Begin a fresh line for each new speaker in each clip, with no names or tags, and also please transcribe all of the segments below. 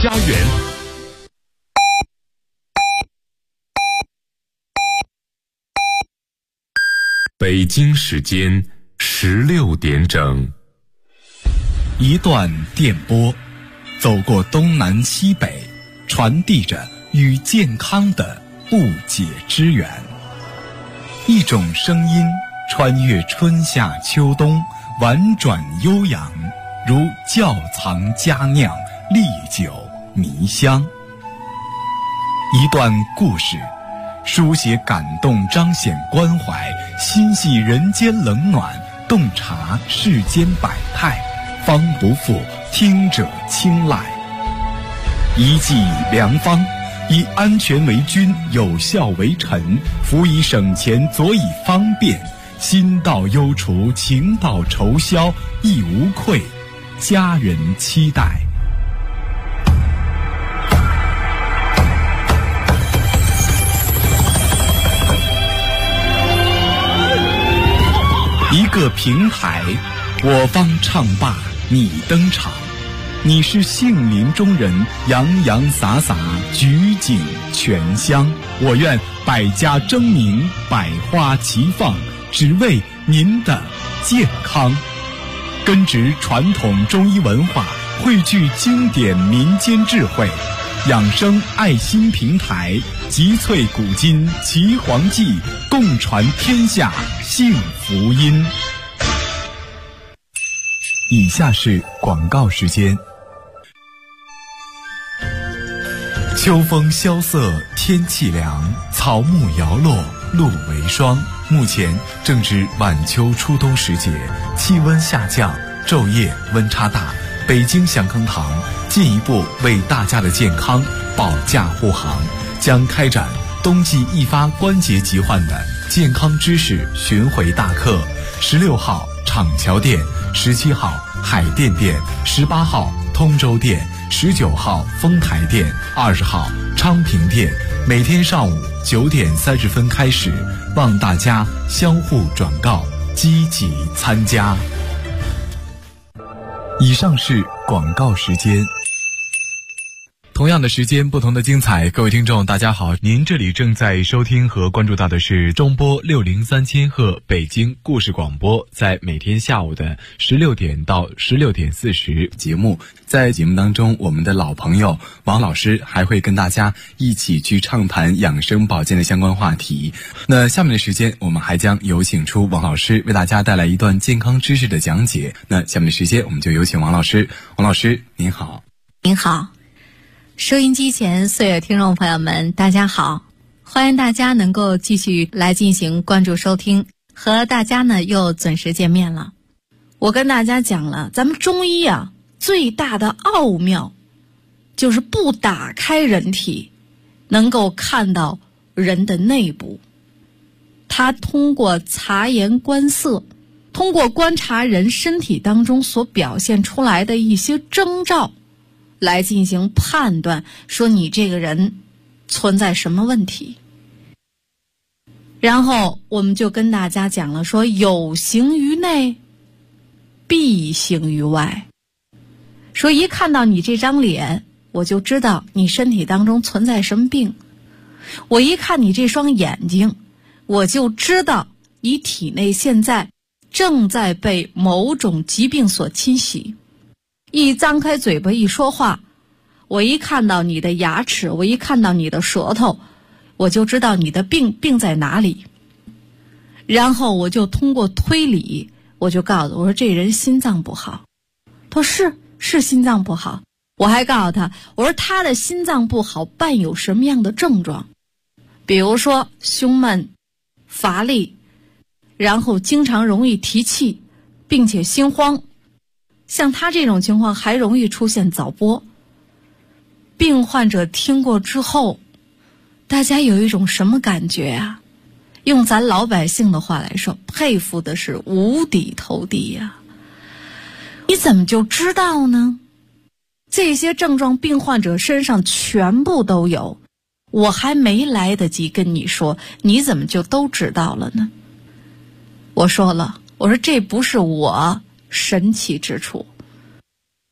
家园。北京时间16点整。
一段电波，走过东南西北，传递着与健康的不解之缘。一种声音穿越春夏秋冬，婉转悠扬，如窖藏佳酿，历久弥香。一段故事，书写感动，彰显关怀，心系人间冷暖，洞察世间百态，方不负听者青睐。一剂良方，以安全为君，有效为臣，辅以省钱，佐以方便，心到忧除，情到愁消，亦无愧，家人期待。一个平台，我方唱罢你登场，你是杏林中人，洋洋洒洒，举景全香。我愿百家争鸣，百花齐放，只为您的健康。根植传统中医文化，汇聚经典民间智慧，养生爱心平台，集萃古今岐黄记，共传天下幸福音。以下是广告时间。秋风萧瑟，天气凉，草木摇落，露为霜。目前正值晚秋初冬时节，气温下降，昼夜温差大。北京祥康堂进一步为大家的健康保驾护航，将开展冬季易发关节疾患的健康知识巡回大课。16号厂桥店，17号海淀店，18号通州店，19号丰台店，20号昌平店，每天上午9点30分开始，望大家相互转告，积极参加。以上是广告时间。同样的时间，不同的精彩。各位听众大家好，您这里正在收听和关注到的是中波603千赫北京故事广播，在每天下午的16点到16点40节目。在节目当中，我们的老朋友王老师还会跟大家一起去畅谈养生保健的相关话题。那下面的时间，我们还将有请出王老师为大家带来一段健康知识的讲解。那下面的时间，我们就有请王老师。王老师您好。
您好，收音机前所有听众朋友们大家好，欢迎大家能够继续来进行关注收听，和大家呢又准时见面了。我跟大家讲了，咱们中医啊最大的奥妙就是不打开人体，能够看到人的内部。它通过察言观色，通过观察人身体当中所表现出来的一些征兆来进行判断，说你这个人存在什么问题。然后我们就跟大家讲了，说有形于内，必形于外。说一看到你这张脸，我就知道你身体当中存在什么病。我一看你这双眼睛，我就知道你体内现在正在被某种疾病所侵袭。一张开嘴巴一说话，我一看到你的牙齿，我一看到你的舌头，我就知道你的病在哪里。然后我就通过推理，我就告诉我说这人心脏不好。他说是心脏不好。我还告诉他，我说他的心脏不好伴有什么样的症状，比如说胸闷、乏力，然后经常容易提气，并且心慌。像他这种情况还容易出现早搏。病患者听过之后，大家有一种什么感觉啊？用咱老百姓的话来说，佩服的是五体投地呀。你怎么就知道呢？这些症状病患者身上全部都有，我还没来得及跟你说，你怎么就都知道了呢？我说了，我说这不是我神奇之处。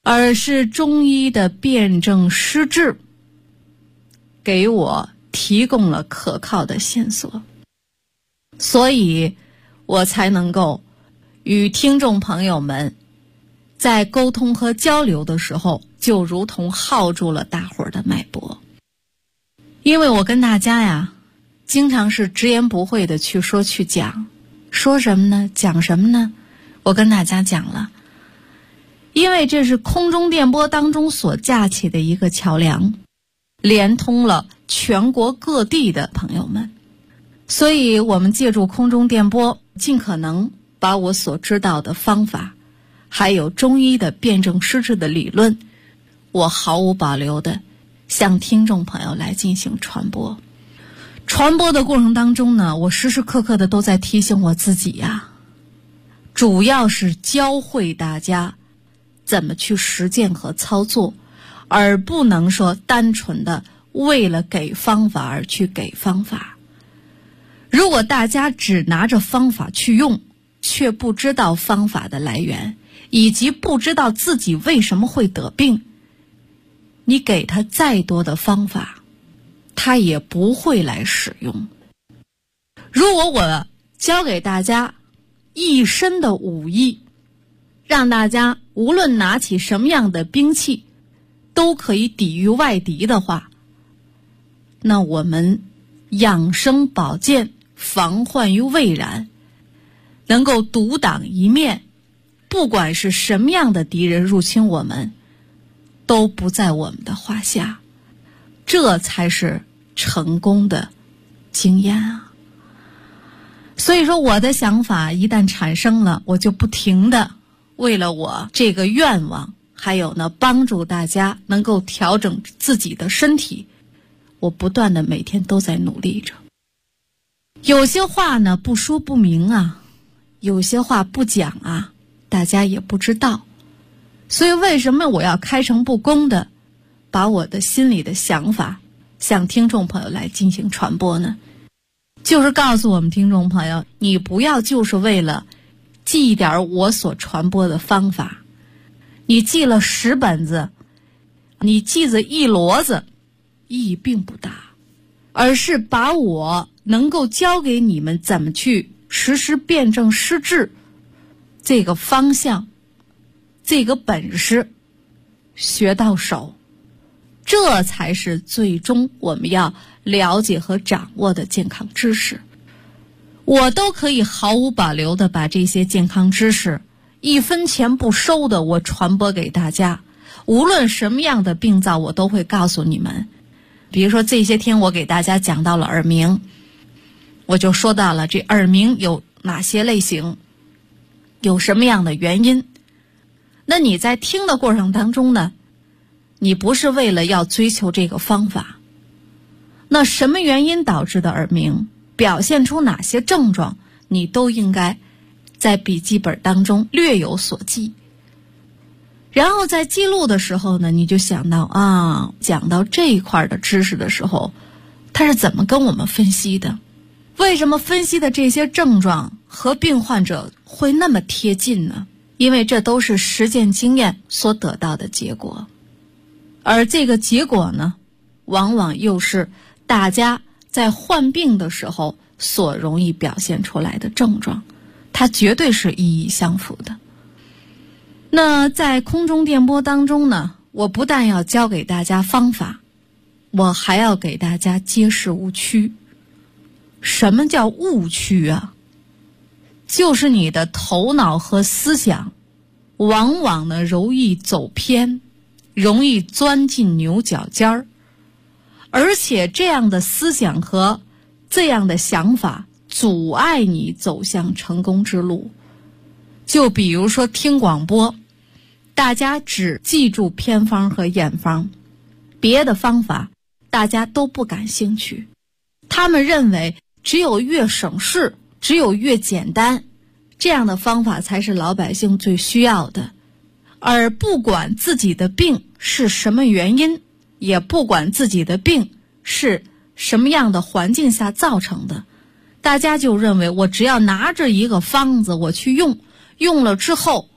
而是中医的辨证施治给我提供了可靠的线索，所以我才能够与听众朋友们在沟通和交流的时候，就如同耗住了大伙儿的脉搏。因为我跟大家呀，经常是直言不讳的去说去讲，说什么呢？讲什么呢？我跟大家讲了，因为这是空中电波当中所架起的一个桥梁，连通了全国各地的朋友们，所以我们借助空中电波，尽可能把我所知道的方法，还有中医的辨证施治的理论，我毫无保留的向听众朋友来进行传播。传播的过程当中呢，我时时刻刻的都在提醒我自己呀，主要是教会大家怎么去实践和操作，而不能说单纯的为了给方法而去给方法。如果大家只拿着方法去用，却不知道方法的来源，以及不知道自己为什么会得病，你给他再多的方法，他也不会来使用。如果我教给大家一身的武艺，让大家无论拿起什么样的兵器都可以抵御外敌的话，那我们养生保健，防患于未然，能够独当一面，不管是什么样的敌人入侵我们，都不在我们的话下。这才是成功的经验啊！所以说，我的想法一旦产生了，我就不停的为了我这个愿望，还有呢帮助大家能够调整自己的身体，我不断的每天都在努力着。有些话呢不说不明啊，有些话不讲啊，大家也不知道。所以为什么我要开诚布公的把我的心里的想法向听众朋友来进行传播呢？就是告诉我们听众朋友，你不要就是为了记一点我所传播的方法，你记了10本子，你记着一摞子，意义并不大，而是把我能够教给你们怎么去实施辨证施治这个方向，这个本事学到手，这才是最终我们要了解和掌握的健康知识。我都可以毫无保留的把这些健康知识1分钱不收的我传播给大家，无论什么样的病灶我都会告诉你们。比如说这些天我给大家讲到了耳鸣，我就说到了这耳鸣有哪些类型，有什么样的原因。那你在听的过程当中呢，你不是为了要追求这个方法，那什么原因导致的耳鸣，表现出哪些症状，你都应该在笔记本当中略有所记。然后在记录的时候呢，你就想到啊，讲到这一块的知识的时候，他是怎么跟我们分析的，为什么分析的这些症状和病患者会那么贴近呢？因为这都是实践经验所得到的结果，而这个结果呢，往往又是大家在患病的时候所容易表现出来的症状，它绝对是意义相符的。那在空中电波当中呢，我不但要教给大家方法，我还要给大家揭示误区。什么叫误区啊？就是你的头脑和思想往往呢容易走偏，容易钻进牛角尖儿，而且这样的思想和这样的想法阻碍你走向成功之路。就比如说听广播，大家只记住偏方和验方，别的方法大家都不感兴趣。他们认为只有越省事，只有越简单，这样的方法才是老百姓最需要的。而不管自己的病是什么原因，也不管自己的病是什么样的环境下造成的，大家就认为我只要拿着一个方子我去用，用了之后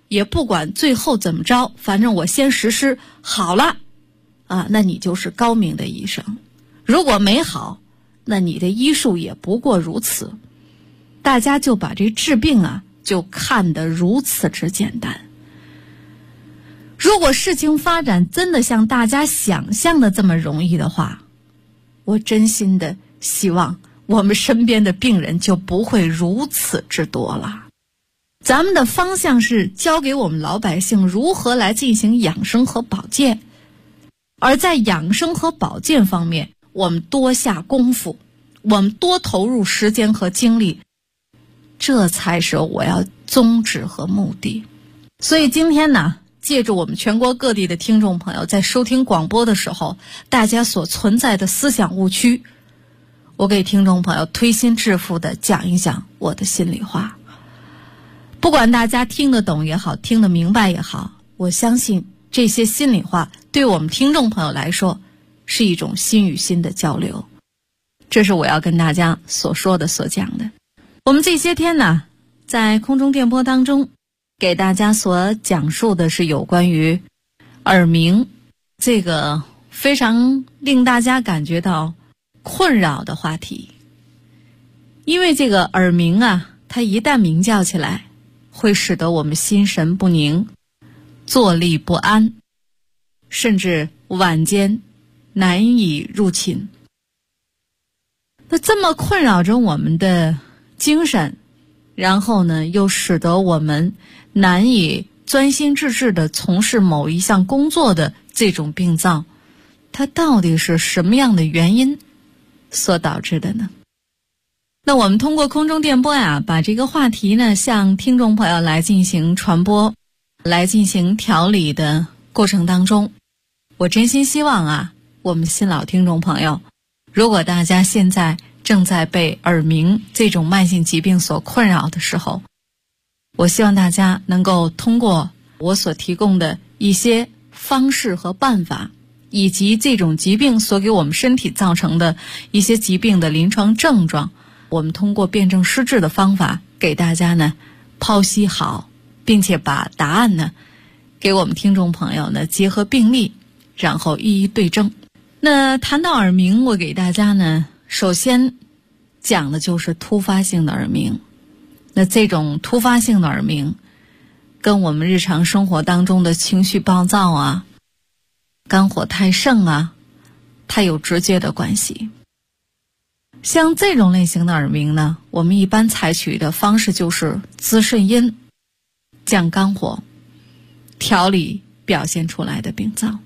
也不管最后怎么着，反正我先实施好了那你就是高明的医生。如果没好，那你的医术也不过如此。大家就把这治病就看得如此之简单。如果事情发展真的像大家想象的这么容易的话，我真心的希望我们身边的病人就不会如此之多了。咱们的方向是教给我们老百姓如何来进行养生和保健，而在养生和保健方面，我们多下功夫，我们多投入时间和精力，这才是我要宗旨和目的。所以今天呢，借助我们全国各地的听众朋友在收听广播的时候，大家所存在的思想误区，我给听众朋友推心置腹的讲一讲我的心里话。不管大家听得懂也好，听得明白也好，我相信这些心里话对我们听众朋友来说是一种心与心的交流。这是我要跟大家所说的所讲的。我们这些天呢，在空中电波当中给大家所讲述的是有关于耳鸣这个非常令大家感觉到困扰的话题。因为这个耳鸣它一旦鸣叫起来，会使得我们心神不宁，坐立不安，甚至晚间难以入寝。那这么困扰着我们的精神，然后呢，又使得我们难以专心致志地从事某一项工作的这种病灶，它到底是什么样的原因所导致的呢？那我们通过空中电波把这个话题呢向听众朋友来进行传播，来进行调理的过程当中，我真心希望我们新老听众朋友，如果大家现在正在被耳鸣这种慢性疾病所困扰的时候，我希望大家能够通过我所提供的一些方式和办法，以及这种疾病所给我们身体造成的一些疾病的临床症状，我们通过辩证施治的方法给大家呢剖析好，并且把答案呢给我们听众朋友呢结合病例，然后一一对症。那谈到耳鸣，我给大家呢首先讲的就是突发性的耳鸣。那这种突发性的耳鸣跟我们日常生活当中的情绪暴躁肝火太盛它有直接的关系。像这种类型的耳鸣呢，我们一般采取的方式就是滋肾阴、降肝火、调理表现出来的病灶。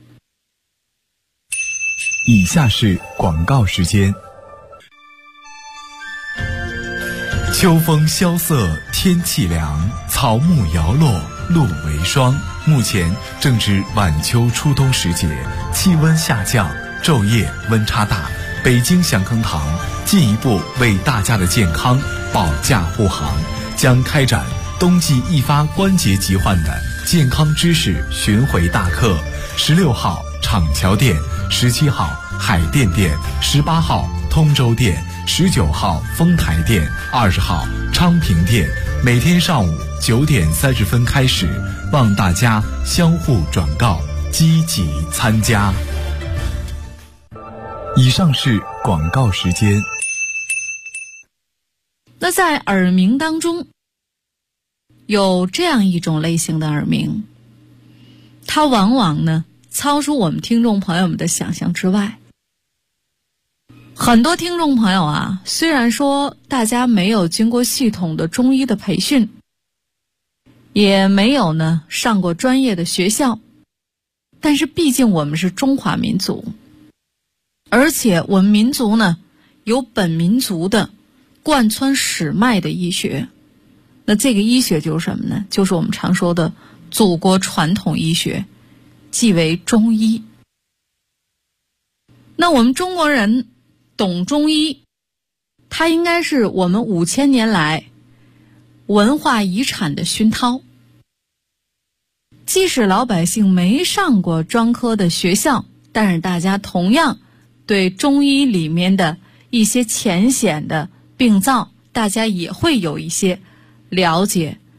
以下是广告时间。秋风萧瑟，天气凉，草木摇落，露为霜。目前正值晚秋初冬时节，气温下降，昼夜温差大。北京祥康堂进一步为大家的健康保驾护航，将开展冬季易发关节疾患的健康知识巡回大课。16号厂桥店，17号海淀店，18号通州店，19号丰台店，20号昌平店，每天上午9点30分开始，望大家相互转告，积极参加。以上是广告时间。
那在耳鸣当中，有这样一种类型的耳鸣，它往往呢超出我们听众朋友们的想象之外。很多听众朋友虽然说大家没有经过系统的中医的培训，也没有呢上过专业的学校，但是毕竟我们是中华民族，而且我们民族呢有本民族的贯穿史脉的医学。那这个医学就是什么呢？就是我们常说的祖国传统医学，即为中医。那我们中国人懂中医，它应该是我们5000年来文化遗产的熏陶。即使老百姓没上过专科的学校，但是大家同样对中医里面的一些浅显的病灶，大家也会有一些了解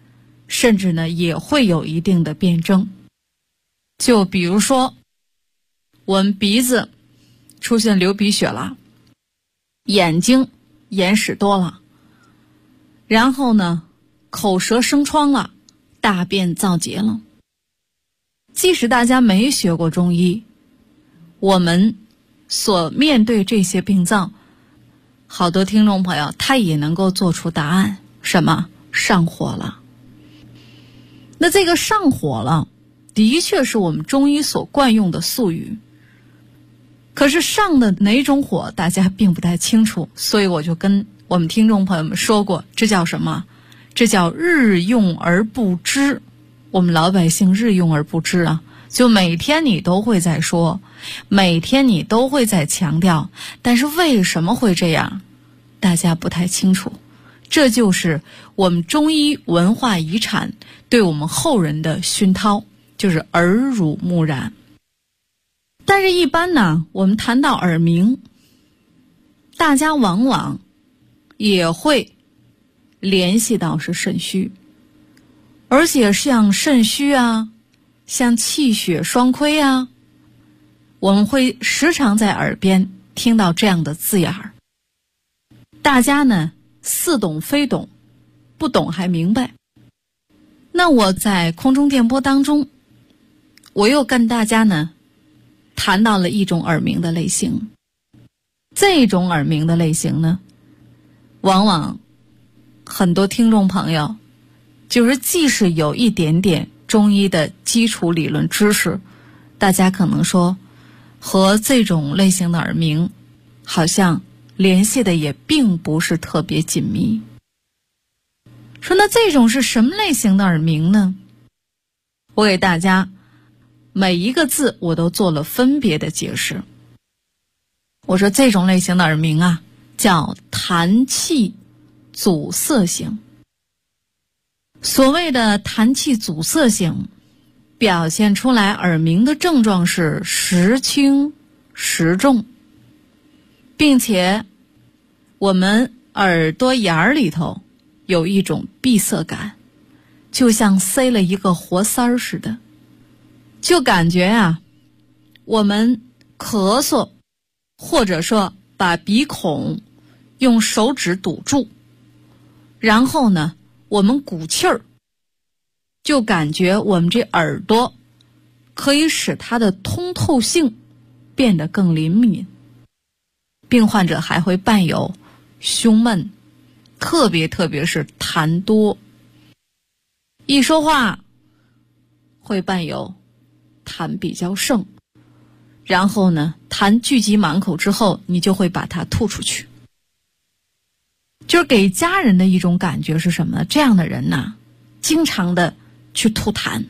甚至呢也会有一定的辩证。就比如说我们鼻子出现流鼻血了，眼睛眼屎多了，然后呢口舌生疮了，大便燥结了。即使大家没学过中医，我们所面对这些病灶，好多听众朋友他也能够做出答案，什么？上火了。那这个上火了的确是我们中医所惯用的术语，可是上的哪种火大家并不太清楚，所以我就跟我们听众朋友们说过，这叫什么？这叫日用而不知。我们老百姓日用而不知啊，就每天你都会在说，每天你都会在强调，但是为什么会这样，大家不太清楚。这就是我们中医文化遗产对我们后人的熏陶，就是耳濡目染。但是一般呢，我们谈到耳鸣，大家往往也会联系到是肾虚，而且像肾虚啊，像气血双亏啊，我们会时常在耳边听到这样的字眼儿。大家呢似懂非懂，不懂还明白。那我在空中电波当中，我又跟大家呢谈到了一种耳鸣的类型。这种耳鸣的类型呢，往往很多听众朋友就是即使有一点点中医的基础理论知识，大家可能说和这种类型的耳鸣好像联系的也并不是特别紧密。说那这种是什么类型的耳鸣呢？我给大家每一个字我都做了分别的解释。我说这种类型的耳鸣啊，叫痰气阻塞型。所谓的痰气阻塞型，表现出来耳鸣的症状是时轻时重，并且我们耳朵眼儿里头有一种闭塞感，就像塞了一个活塞儿似的，就感觉啊，我们咳嗽，或者说把鼻孔用手指堵住，然后呢我们鼓气儿，就感觉我们这耳朵可以使它的通透性变得更灵敏。病患者还会伴有胸闷，特别是痰多，一说话会伴有痰比较盛，然后呢痰聚集满口之后，你就会把它吐出去。就是给家人的一种感觉是什么呢？这样的人呢，经常的去吐痰，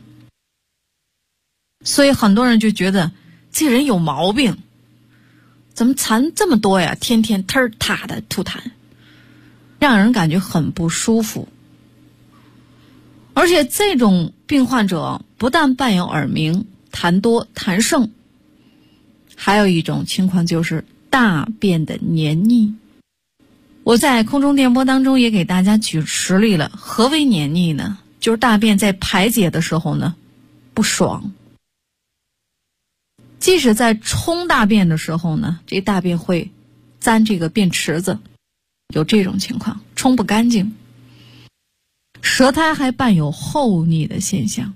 所以很多人就觉得这人有毛病，怎么痰这么多呀？天天忒踏的吐痰，让人感觉很不舒服。而且这种病患者不但伴有耳鸣、痰多、痰盛，还有一种情况就是大便的黏腻。我在空中电波当中也给大家举实例了。何为黏腻呢？就是大便在排解的时候呢不爽，即使在冲大便的时候呢，这大便会沾这个便池子，有这种情况，冲不干净。舌苔还伴有厚腻的现象，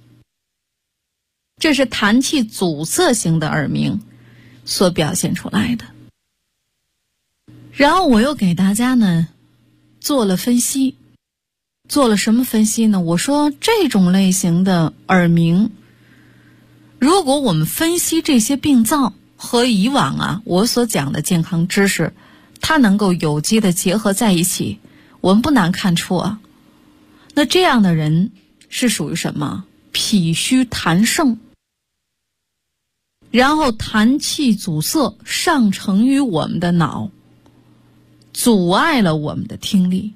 这是痰气阻塞型的耳鸣所表现出来的。然后我又给大家呢做了分析，做了什么分析呢？我说这种类型的耳鸣，如果我们分析这些病灶和以往啊我所讲的健康知识，它能够有机的结合在一起，我们不难看出啊，那这样的人是属于什么？脾虚痰盛，然后痰气阻塞上承于我们的脑，阻碍了我们的听力。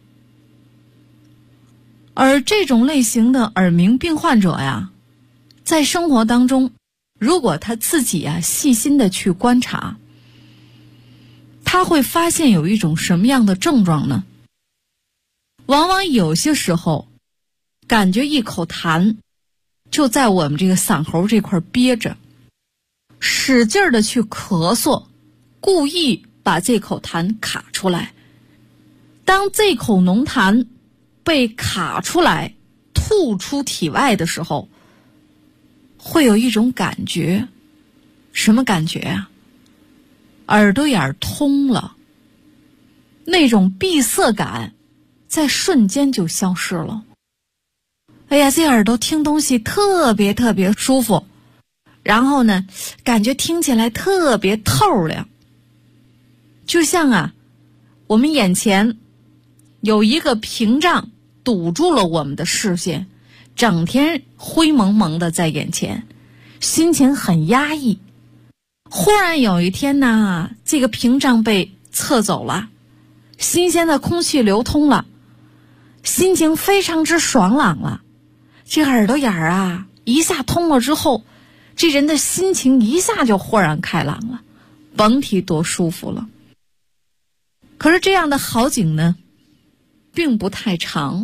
而这种类型的耳鸣病患者呀，在生活当中，如果他自己啊细心的去观察，他会发现有一种什么样的症状呢？往往有些时候感觉一口痰就在我们这个嗓喉这块憋着，使劲的去咳嗽，故意把这口痰卡出来。当这口浓痰被卡出来吐出体外的时候，会有一种感觉，什么感觉啊？耳朵眼通了，那种闭塞感在瞬间就消失了。哎呀，这耳朵听东西特别特别舒服，然后呢，感觉听起来特别透亮。就像我们眼前有一个屏障堵住了我们的视线，整天灰蒙蒙的在眼前，心情很压抑。忽然有一天呢，这个屏障被撤走了，新鲜的空气流通了，心情非常之爽朗了。这耳朵眼一下通了之后，这人的心情一下就豁然开朗了，甭提多舒服了。可是这样的好景呢，并不太长。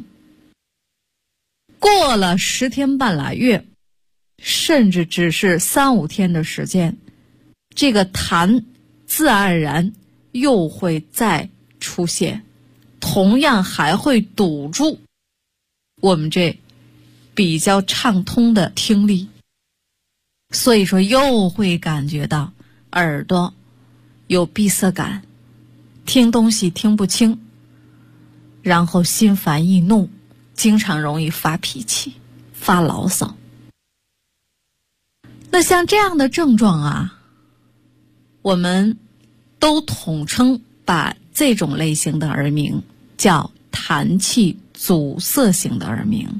过了10天半拉月，甚至只是3、5天的时间，这个痰自然而然又会再出现，同样还会堵住我们这比较畅通的听力，所以说又会感觉到耳朵有闭塞感，听东西听不清，然后心烦易怒，经常容易发脾气发牢骚。那像这样的症状我们都统称把这种类型的耳鸣叫痰气阻塞型的耳鸣。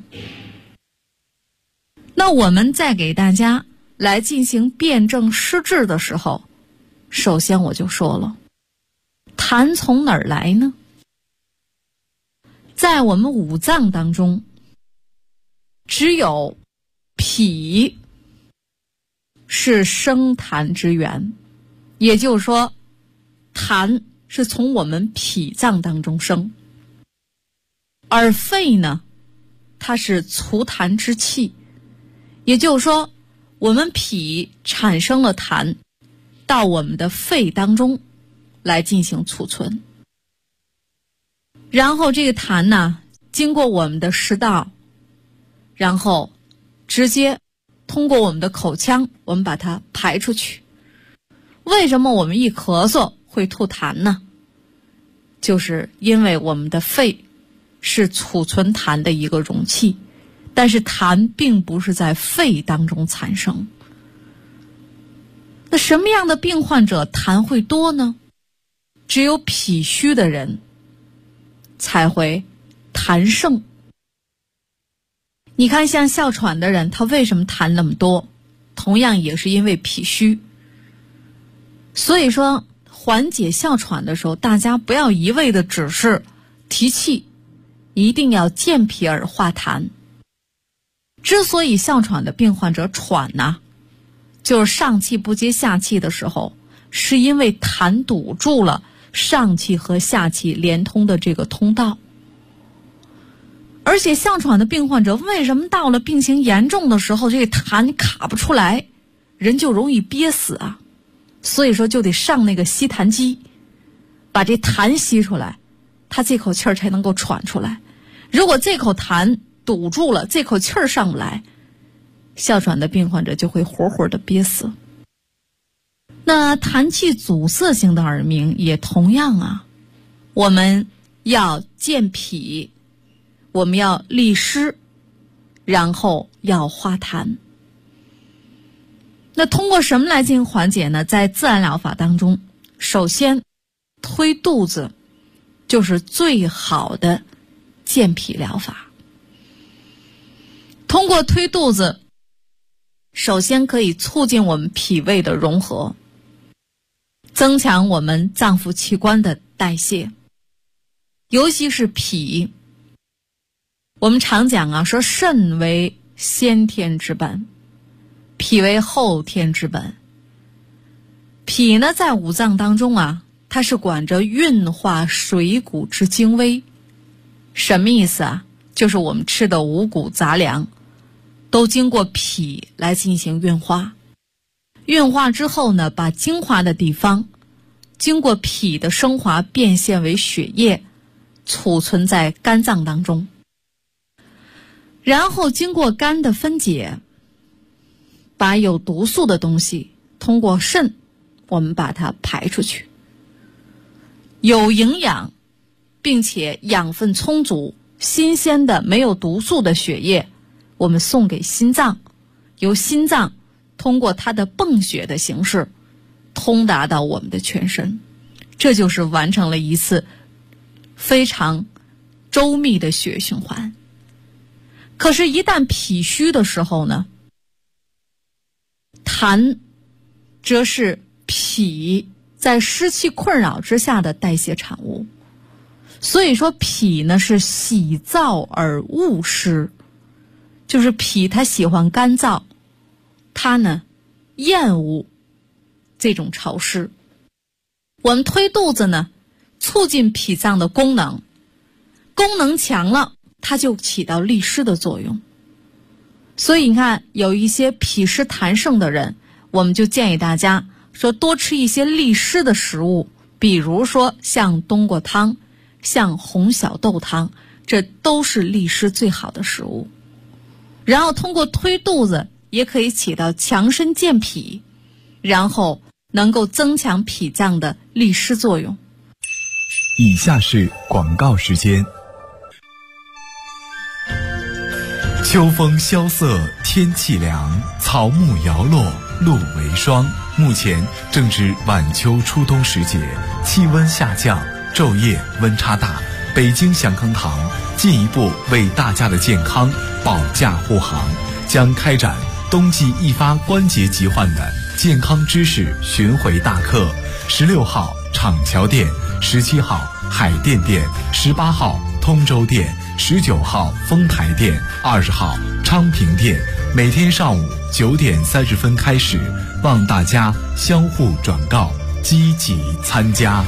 那我们在给大家来进行辨证施治的时候，首先我就说了，痰从哪儿来呢？在我们五脏当中，只有脾是生痰之源，也就是说，痰是从我们脾脏当中生，而肺呢，它是除痰之器，也就是说，我们脾产生了痰，到我们的肺当中来进行储存，然后这个痰呢，经过我们的食道，然后直接通过我们的口腔，我们把它排出去。为什么我们一咳嗽会吐痰呢？就是因为我们的肺是储存痰的一个容器，但是痰并不是在肺当中产生。那什么样的病患者痰会多呢？只有脾虚的人才会痰盛。你看像哮喘的人，他为什么痰那么多？同样也是因为脾虚。所以说缓解哮喘的时候，大家不要一味的只是提气，一定要健脾而化痰。之所以哮喘的病患者喘就是上气不接下气的时候，是因为痰堵住了上气和下气连通的这个通道。而且哮喘的病患者为什么到了病情严重的时候，这个痰卡不出来，人就容易憋死所以说就得上那个吸痰机，把这痰吸出来，他这口气儿才能够喘出来。如果这口痰堵住了，这口气儿上不来，哮喘的病患者就会活活的憋死。那痰气阻塞型的耳鸣也同样我们要健脾，我们要利湿，然后要化痰。那通过什么来进行缓解呢？在自然疗法当中，首先推肚子就是最好的健脾疗法。通过推肚子，首先可以促进我们脾胃的融合，增强我们脏腑器官的代谢，尤其是脾。我们常讲说肾为先天之本，脾为后天之本。脾呢，在五脏当中它是管着运化水谷之精微。什么意思就是我们吃的五谷杂粮，都经过脾来进行运化。运化之后呢，把精华的地方经过脾的升华变现为血液，储存在肝脏当中，然后经过肝的分解，把有毒素的东西通过肾我们把它排出去。有营养并且养分充足新鲜的没有毒素的血液我们送给心脏，由心脏通过它的泵血的形式通达到我们的全身，这就是完成了一次非常周密的血液循环。可是一旦脾虚的时候呢，痰则是脾在湿气困扰之下的代谢产物。所以说脾呢是喜燥而恶湿，就是脾它喜欢干燥，它呢厌恶这种潮湿。我们推肚子呢，促进脾脏的功能，功能强了，它就起到利湿的作用。所以你看，有一些脾湿痰盛的人，我们就建议大家说多吃一些利湿的食物，比如说像冬瓜汤，像红小豆汤，这都是利湿最好的食物。然后通过推肚子也可以起到强身健脾，然后能够增强脾脏的利湿作用。
以下是广告时间。秋风萧瑟，天气凉，草木摇落，露为霜。目前正值晚秋初冬时节，气温下降，昼夜温差大。北京祥康堂进一步为大家的健康保驾护航，将开展冬季易发关节疾患的健康知识巡回大课。16号厂桥店，17号海淀店，18号通州店，19号丰台店，20号昌平店，每天上午9点30分开始，望大家相互转告，积极参加。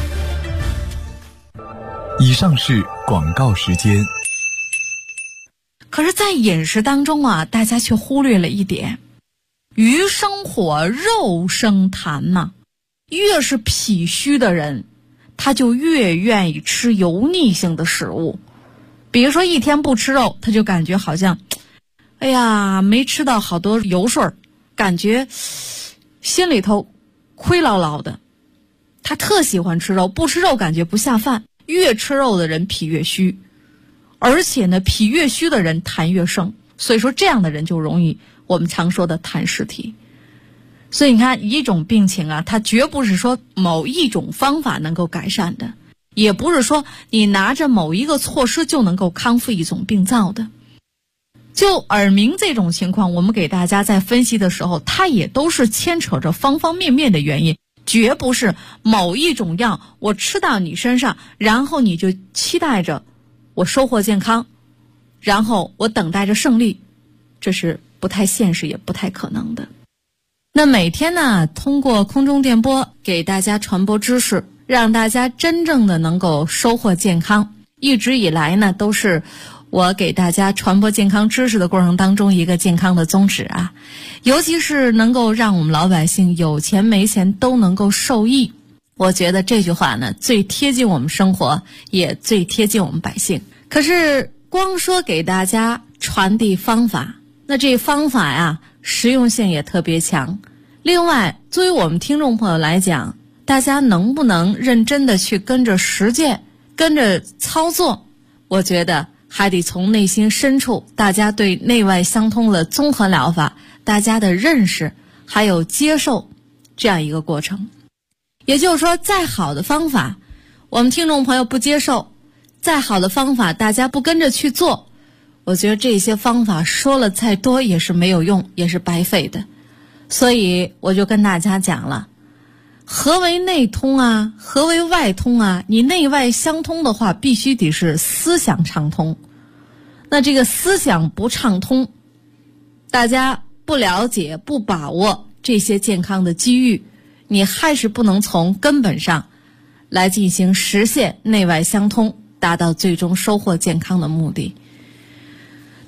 以上是广告时间。
可是在饮食当中啊，大家却忽略了一点，鱼生火，肉生痰嘛。越是脾虚的人，他就越愿意吃油腻性的食物。比如说一天不吃肉，他就感觉好像哎呀没吃到好多油水，感觉心里头亏牢牢的。他特喜欢吃肉，不吃肉感觉不下饭。越吃肉的人脾越虚，而且呢脾越虚的人痰越盛，所以说这样的人就容易我们常说的痰湿体。所以你看，一种病情啊，它绝不是说某一种方法能够改善的，也不是说你拿着某一个措施就能够康复一种病灶的。就耳鸣这种情况，我们给大家在分析的时候，它也都是牵扯着方方面面的原因，绝不是某一种药我吃到你身上，然后你就期待着我收获健康，然后我等待着胜利，这是不太现实也不太可能的。那每天呢，通过空中电波给大家传播知识，让大家真正的能够收获健康，一直以来呢都是我给大家传播健康知识的过程当中一个健康的宗旨啊，尤其是能够让我们老百姓有钱没钱都能够受益。我觉得这句话呢最贴近我们生活，也最贴近我们百姓。可是光说给大家传递方法，那这方法呀实用性也特别强。另外，作为我们听众朋友来讲，大家能不能认真的去跟着实践，跟着操作，我觉得还得从内心深处，大家对内外相通的综合疗法，大家的认识还有接受这样一个过程。也就是说，再好的方法我们听众朋友不接受，再好的方法大家不跟着去做，我觉得这些方法说了再多也是没有用，也是白费的。所以我就跟大家讲了，何为内通啊，何为外通啊，你内外相通的话，必须得是思想畅通。那这个思想不畅通，大家不了解不把握这些健康的机遇，你还是不能从根本上来进行实现内外相通，达到最终收获健康的目的。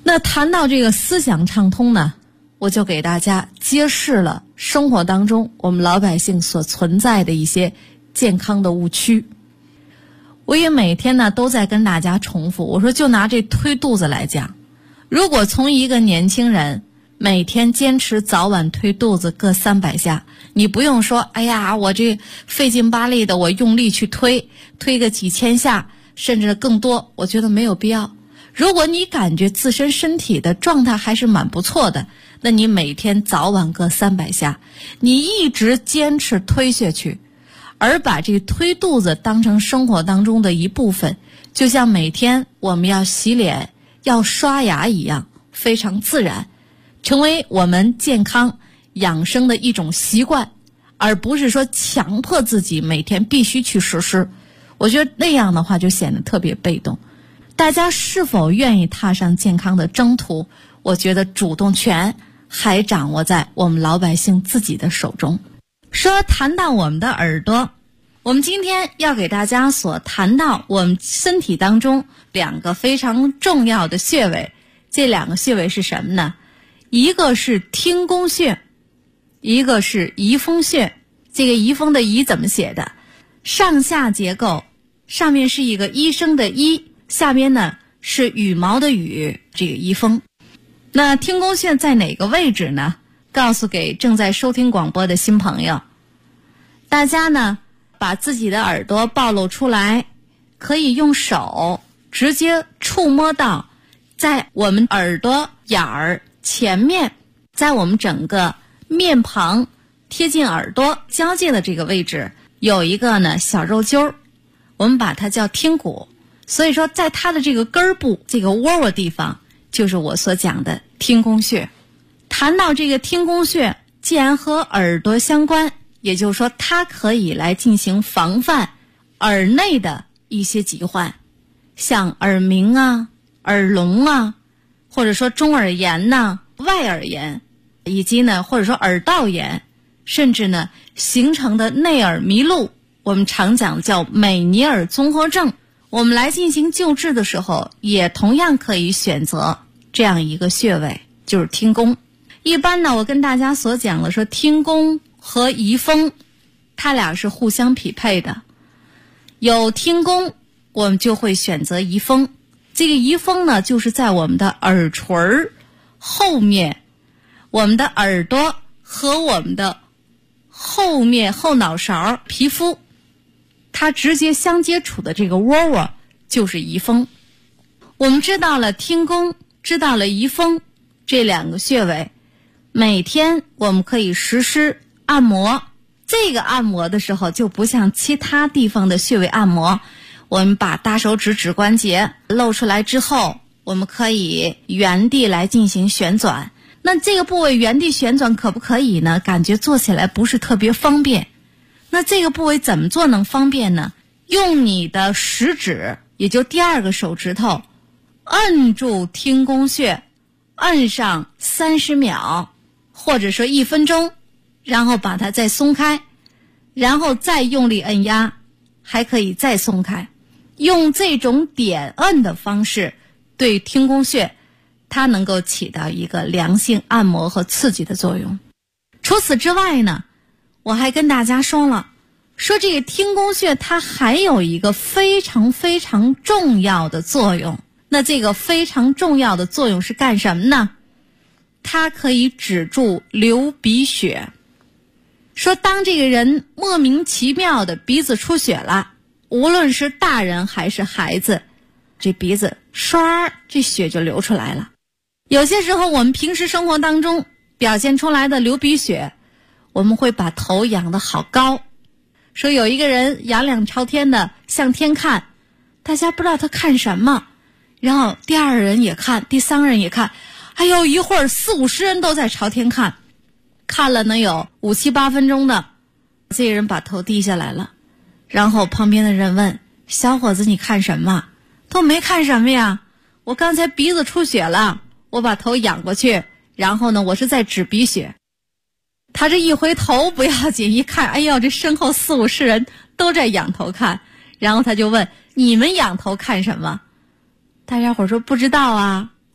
那谈到这个思想畅通呢，我就给大家揭示了生活当中我们老百姓所存在的一些健康的误区。我也每天呢都在跟大家重复，我说就拿这推肚子来讲，如果从一个年轻人每天坚持早晚推肚子各300下，你不用说哎呀我这费劲巴力的我用力去推个几千下甚至更多，我觉得没有必要。如果你感觉自身身体的状态还是蛮不错的，那你每天早晚各300下，你一直坚持推下去，而把这推肚子当成生活当中的一部分，就像每天我们要洗脸要刷牙一样，非常自然，成为我们健康养生的一种习惯，而不是说强迫自己每天必须去实施。我觉得那样的话就显得特别被动。大家是否愿意踏上健康的征途，我觉得主动权还掌握在我们老百姓自己的手中。说谈到我们的耳朵，我们今天要给大家所谈到我们身体当中2个非常重要的穴位，这2个穴位是什么呢？一个是听宫穴，一个是仪风穴。这个仪风的仪怎么写的？上下结构，上面是一个医生的医，下边呢是羽毛的羽，这个仪风。那听宫穴在哪个位置呢？告诉给正在收听广播的新朋友，大家呢把自己的耳朵暴露出来，可以用手直接触摸到在我们耳朵眼儿前面，在我们整个面庞贴近耳朵交界的这个位置有一个呢小肉揪儿，我们把它叫听骨。所以说在它的这个根儿部这个窝窝地方就是我所讲的听宫穴。谈到这个听宫穴，既然和耳朵相关，也就是说它可以来进行防范耳内的一些疾患，像耳鸣啊、耳聋啊，或者说中耳炎呐、外耳炎，以及呢或者说耳道炎，甚至呢形成的内耳迷路，我们常讲叫美尼尔综合症。我们来进行救治的时候，也同样可以选择这样一个穴位，就是听宫。一般呢，我跟大家所讲的说，听宫和仪风，它俩是互相匹配的。有听宫，我们就会选择仪风。这个仪风呢，就是在我们的耳垂后面，我们的耳朵和我们的后面后脑勺皮肤，它直接相接触的这个窝窝就是仪风。我们知道了听宫，知道了仪风这2个穴位，每天我们可以实施按摩。这个按摩的时候就不像其他地方的穴位按摩，我们把大手指指关节露出来之后，我们可以原地来进行旋转。那这个部位原地旋转可不可以呢？感觉做起来不是特别方便。那这个部位怎么做能方便呢？用你的食指，也就第2个手指头，按住听宫穴，按上30秒，或者说1分钟，然后把它再松开，然后再用力按压，还可以再松开。用这种点按的方式，对听宫穴它能够起到一个良性按摩和刺激的作用。除此之外呢，我还跟大家说了，说这个听宫穴它还有一个非常非常重要的作用。那这个非常重要的作用是干什么呢？它可以止住流鼻血。说当这个人莫名其妙的鼻子出血了，无论是大人还是孩子，这鼻子唰这血就流出来了。有些时候我们平时生活当中表现出来的流鼻血，我们会把头仰得好高，说有一个人仰脸朝天的向天看，大家不知道他看什么，然后第2人也看，第3人也看，哎呦一会儿40-50人都在朝天看，看了能有5-7-8分钟的，这个人把头低下来了，然后旁边的人问，小伙子你看什么？都没看什么呀，我刚才鼻子出血了，我把头仰过去，然后呢我是在止鼻血。他这一回头不要紧，一看哎呦这身后40-50人都在仰头看，然后他就问，你们仰头看什么？大家伙说不知道啊，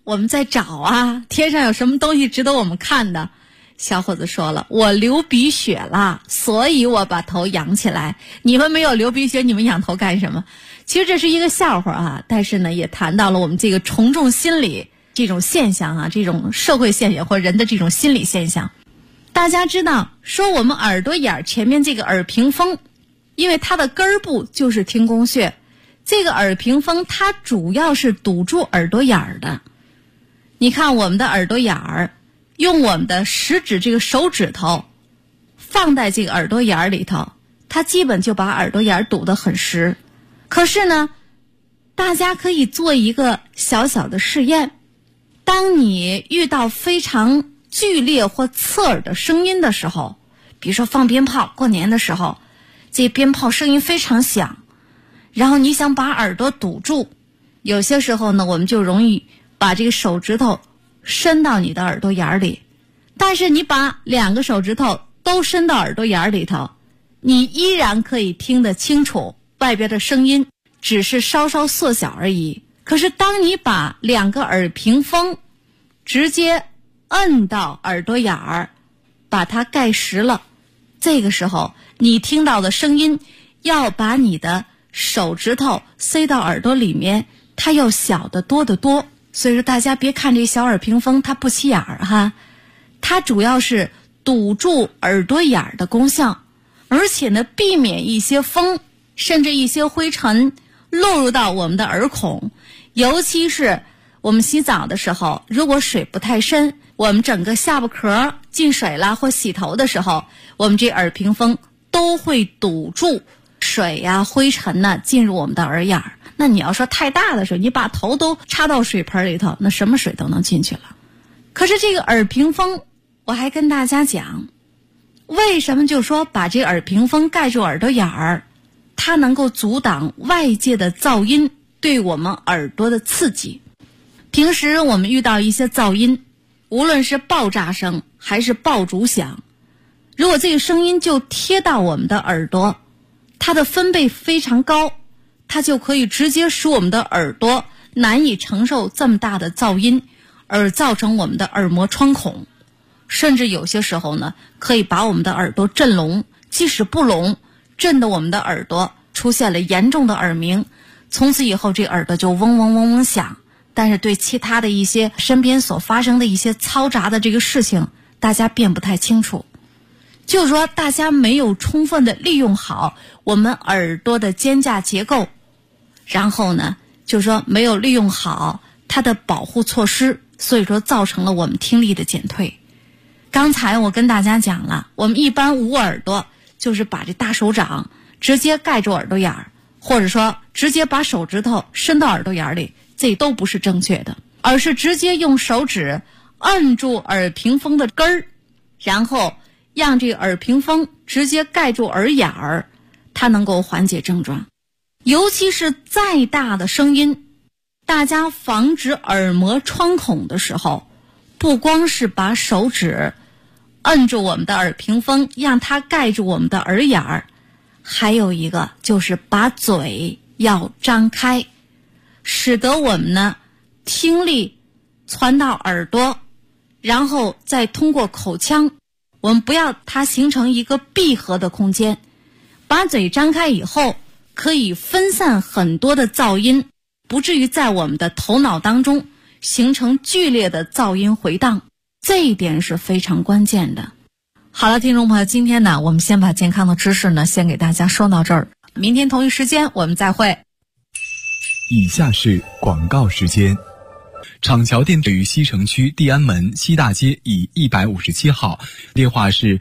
我们在找啊，天上有什么东西值得我们看的？小伙子说了，我流鼻血了，所以我把头仰起来。你们没有流鼻血，你们仰头干什么？其实这是一个笑话啊，但是呢，也谈到了我们这个从众心理这种现象啊，这种社会现象或人的这种心理现象。大家知道，说我们耳朵眼前面这个耳屏风，因为它的根部就是听宫穴，这个耳屏风它主要是堵住耳朵眼儿的。你看我们的耳朵眼儿，用我们的食指这个手指头放在这个耳朵眼儿里头，它基本就把耳朵眼儿堵得很实。可是呢，大家可以做一个小小的试验，当你遇到非常剧烈或刺耳的声音的时候，比如说放鞭炮，过年的时候，这鞭炮声音非常响，然后你想把耳朵堵住，有些时候呢，我们就容易把这个手指头伸到你的耳朵眼里，但是你把2个手指头都伸到耳朵眼里头，你依然可以听得清楚外边的声音，只是稍稍缩小而已。可是当你把2个耳屏风直接摁到耳朵眼儿，把它盖实了，这个时候你听到的声音要把你的手指头塞到耳朵里面，它要小得多得多。所以说大家别看这小耳屏风它不起眼儿哈，它主要是堵住耳朵眼儿的功效，而且呢避免一些风甚至一些灰尘落入到我们的耳孔。尤其是我们洗澡的时候，如果水不太深，我们整个下巴壳进水了或洗头的时候，我们这耳屏风都会堵住水呀、灰尘呢进入我们的耳眼儿。那你要说太大的水，你把头都插到水盆里头，那什么水都能进去了。可是这个耳屏风，我还跟大家讲，为什么就说把这耳屏风盖住耳朵眼儿，它能够阻挡外界的噪音对我们耳朵的刺激。平时我们遇到一些噪音，无论是爆炸声还是爆竹响，如果这个声音就贴到我们的耳朵，它的分贝非常高，它就可以直接使我们的耳朵难以承受这么大的噪音，而造成我们的耳膜穿孔，甚至有些时候呢，可以把我们的耳朵震聋，即使不聋，震得我们的耳朵出现了严重的耳鸣，从此以后这耳朵就嗡嗡嗡嗡响。但是对其他的一些身边所发生的一些嘈杂的这个事情，大家辨不太清楚。就是说大家没有充分的利用好我们耳朵的肩胛结构，然后呢就是说没有利用好它的保护措施，所以说造成了我们听力的减退。刚才我跟大家讲了，我们一般捂耳朵就是把这大手掌直接盖住耳朵眼儿，或者说直接把手指头伸到耳朵眼里，这都不是正确的，而是直接用手指摁住耳屏风的根儿，然后让这个耳屏风直接盖住耳眼儿，它能够缓解症状。尤其是再大的声音，大家防止耳膜穿孔的时候，不光是把手指摁住我们的耳屏风，让它盖住我们的耳眼儿，还有一个就是把嘴要张开，使得我们呢听力传到耳朵，然后再通过口腔，我们不要它形成一个闭合的空间。把嘴张开以后，可以分散很多的噪音，不至于在我们的头脑当中形成剧烈的噪音回荡，这一点是非常关键的。好了，听众朋友，今天呢我们先把健康的知识呢先给大家说到这儿，明天同一时间我们再会。
以下是广告时间。厂桥店位于西城区地安门西大街以157号，电话是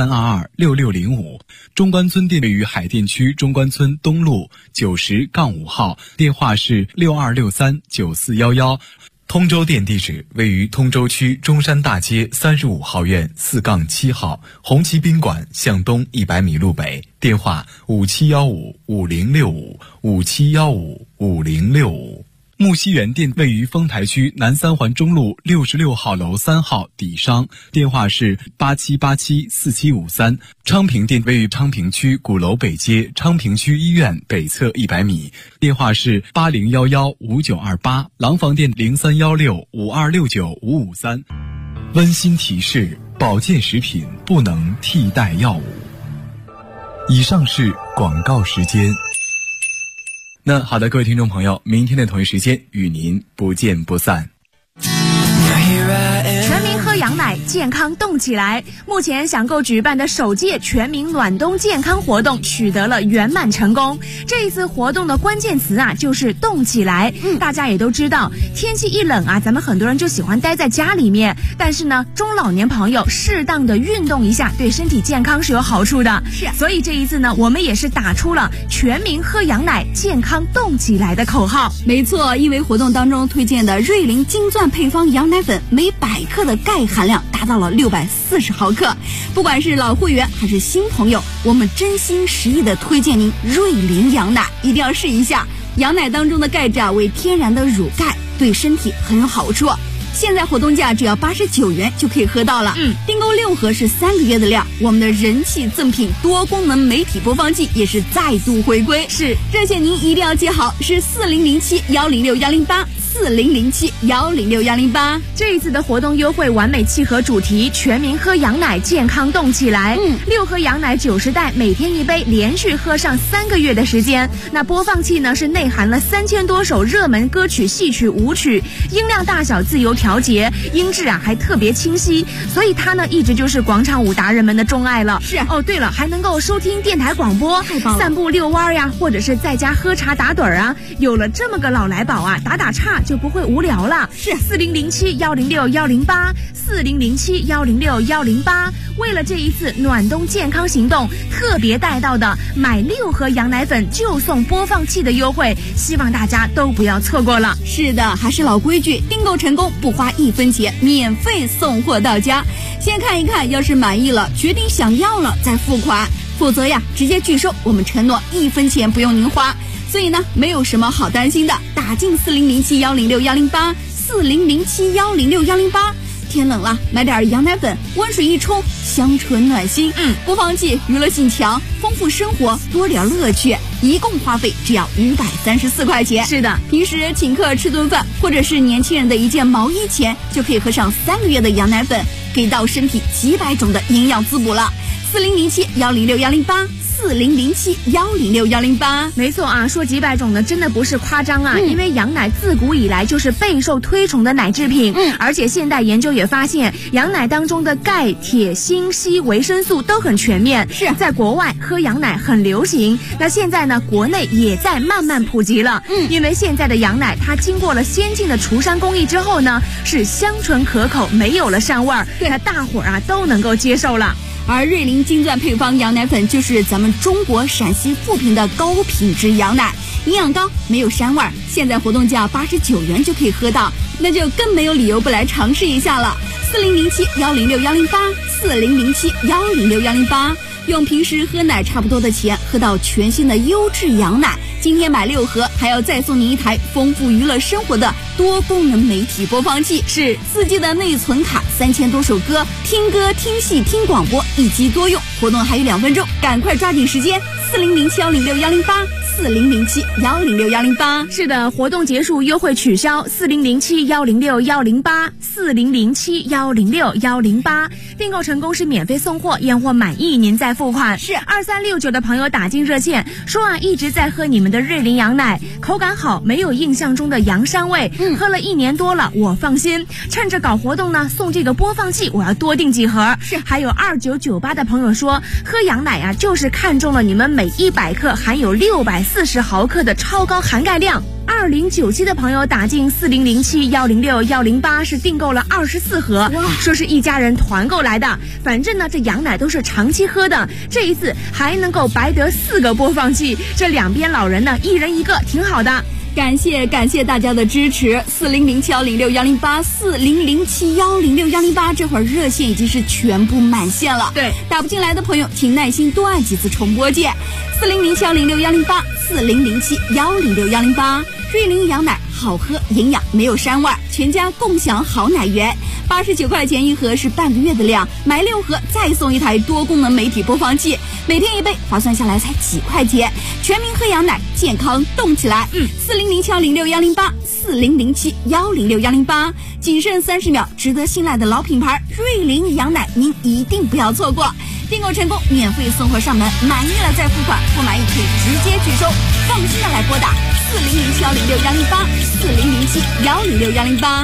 83226605。中关村店位于海淀区中关村东路90-5号，电话是62639411。通州店地址位于通州区中山大街35号院4-7号，红旗宾馆向东100米路北，电话5715506557155065。 木樨园店位于丰台区南三环中路66号楼3号底商，电话是87874753。昌平店位于昌平区鼓楼北街昌平区医院北侧100米，电话是80115928。廊坊店031652695553。温馨提示：保健食品不能替代药物。以上是广告时间。那好的，各位听众朋友，明天的同一时间与您不见不散。
全民喝羊奶，健康动起来。目前想购举办的首届全民暖冬健康活动取得了圆满成功。这一次活动的关键词就是动起来。大家也都知道，天气一冷咱们很多人就喜欢待在家里面，但是呢，中老年朋友适当的运动一下，对身体健康是有好处的。所以这一次呢，我们也是打出了全民喝羊奶，健康动起来的口号。
没错，因为活动当中推荐的瑞麟金钻配方羊奶粉，每100克的钙含量达到了640毫克。不管是老会员还是新朋友，我们真心实意的推荐您瑞麟羊奶，一定要试一下。羊奶当中的钙质为天然的乳钙，对身体很有好处。现在活动价只要89元就可以喝到了。订购6盒是3个月的量。我们的人气赠品多功能媒体播放器也是再度回归。热线您一定要记好，是4007106108。4007106108。
这一次的活动优惠完美契合主题，全民喝羊奶，健康动起来。6盒羊奶90袋，每天1杯，连续喝上3个月的时间。那播放器呢是内含了3000多首热门歌曲、戏曲、舞曲，音量大小自由调节，音质还特别清晰，所以它呢一直就是广场舞达人们的钟爱了。对了，还能够收听电台广播，散步遛弯呀，或者是在家喝茶打盹啊。有了这么个老来宝打打岔就不会无聊了。4007106108，4007106108。为了这一次暖冬健康行动，特别带到的买6盒羊奶粉就送播放器的优惠，希望大家都不要错过了。
是的，还是老规矩，订购成功不花1分钱，免费送货到家。先看一看，要是满意了，决定想要了再付款，否则直接拒收，我们承诺1分钱不用您花。所以呢，没有什么好担心的，打进4007106108，4007106108。天冷了，买点羊奶粉，温水一冲，香醇暖心。播放器娱乐性强，丰富生活，多点乐趣，一共花费只要534块钱。
是的，
平时请客吃顿饭，或者是年轻人的一件毛衣钱，就可以喝上3个月的羊奶粉，给到身体几百种的营养滋补了。4007106108，4007106108。
没错说几百种呢，真的不是夸张因为羊奶自古以来就是备受推崇的奶制品。而且现代研究也发现，羊奶当中的钙、铁、锌、硒、维生素都很全面。在国外喝羊奶很流行，那现在呢，国内也在慢慢普及了。因为现在的羊奶它经过了先进的除膻工艺之后呢，是香醇可口，没有了膻味儿，那大伙儿都能够接受了。
而瑞麟金钻配方羊奶粉就是咱们中国陕西富平的高品质羊奶，营养高，没有膻味儿。现在活动价89元就可以喝到，那就更没有理由不来尝试一下了。4007106108，4007106108。用平时喝奶差不多的钱，喝到全新的优质羊奶。今天买6盒，还要再送您一台丰富娱乐生活的多功能媒体播放器，4G 的内存卡，3000多首歌，听歌、听戏、听广播，一机多用。活动还有2分钟，赶快抓紧时间！4007106108，4007106108。
是的，活动结束，优惠取消，4007106108，4007106108。订购成功是免费送货，验货满意您再付款。2369的朋友打进热线说一直在喝你们的瑞麟羊奶，口感好，没有印象中的羊膻味，喝了1年多了，我放心。趁着搞活动呢，送这个播放器，我要多订几盒。还有2998的朋友说，喝羊奶就是看中了你们每100克含有640毫克的超高含钙量。2097的朋友打进4007106108，是订购了24盒，说是一家人团购来的。反正呢，这羊奶都是长期喝的，这一次还能够白得4个播放器，这两边老人呢，1人1个，挺好的。
感谢大家的支持，4007106108，4007106108，这会儿热线已经是全部满线了。
对，
打不进来的朋友，请耐心多按几次重播键。4007106108，4007106108。瑞麟羊奶好喝营养，没有膻味，全家共享好奶源。89块钱一盒是半个月的量，买6盒再送一台多功能媒体播放器，每天1杯，划算下来才几块钱。全民喝羊奶，健康动起来。4007106108，4007106108，仅剩30秒，值得信赖的老品牌瑞麟羊奶，您一定不要错过。订购成功，免费送货上门，满意了再付款，不满意可以直接拒收。放心的来拨打4007106108，4007106108。